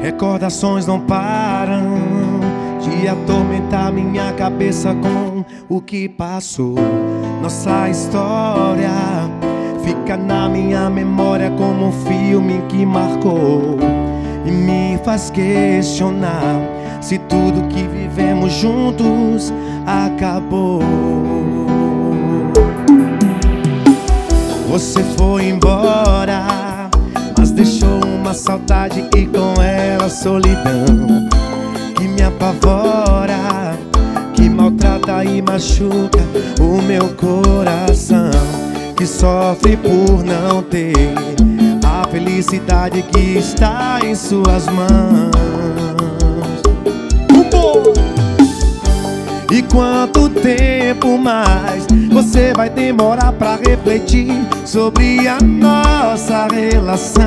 Recordações não param de atormentar minha cabeça com o que passou. Nossa história fica na minha memória como um filme que marcou e me faz questionar se tudo que vivemos juntos acabou. Você foi embora, mas deixou uma saudade e com ela solidão que me apavora, que maltrata e machuca o meu coração, que sofre por não ter a felicidade que está em suas mãos. E quanto tempo mais você vai demorar pra refletir sobre a nossa relação?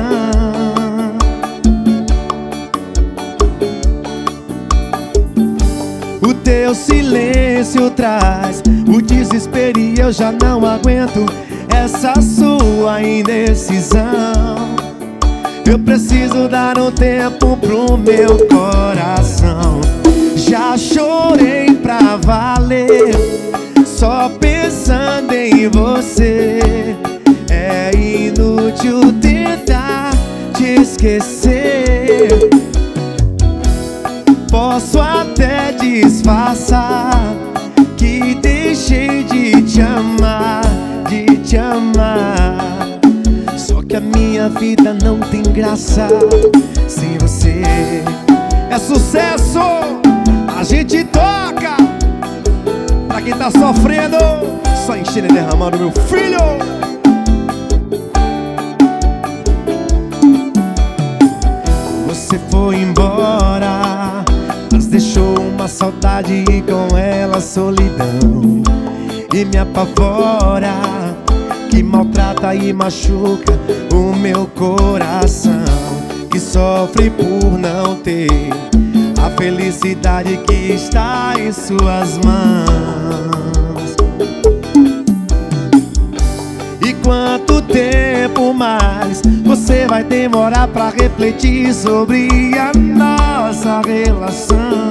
O teu silêncio traz o desespero e eu já não aguento essa sua indecisão. Eu preciso dar um tempo pro meu coração. Já chorei pra valer, só pensando em você. É inútil tentar te esquecer. Posso até disfarçar que deixei de te amar, de te amar. Só que a minha vida não tem graça sem você. É sucesso! A gente toca pra quem tá sofrendo, só enchendo e derramando, meu filho. Você foi embora, mas deixou uma saudade e com ela solidão, e me apavora, que maltrata e machuca o meu coração, que sofre por não ter a felicidade que está em suas mãos. E quanto tempo mais você vai demorar pra refletir sobre a nossa relação?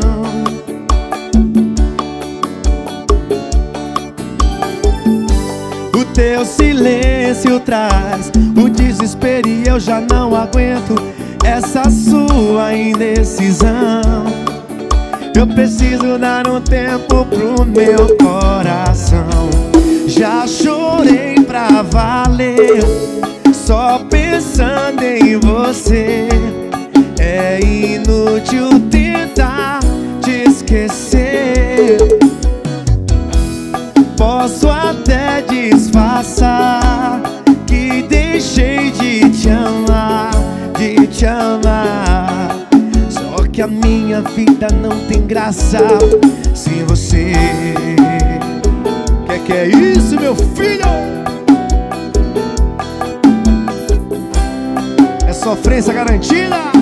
O teu silêncio traz o desespero e eu já não aguento essa sua indecisão. Eu preciso dar um tempo pro meu coração. Já chorei pra valer, só pensando em você. É inútil tentar te esquecer. Posso até disfarçar que deixei de te amar, de te amar. Só que a minha vida não tem graça sem você. Que é isso, meu filho? É sofrência garantida.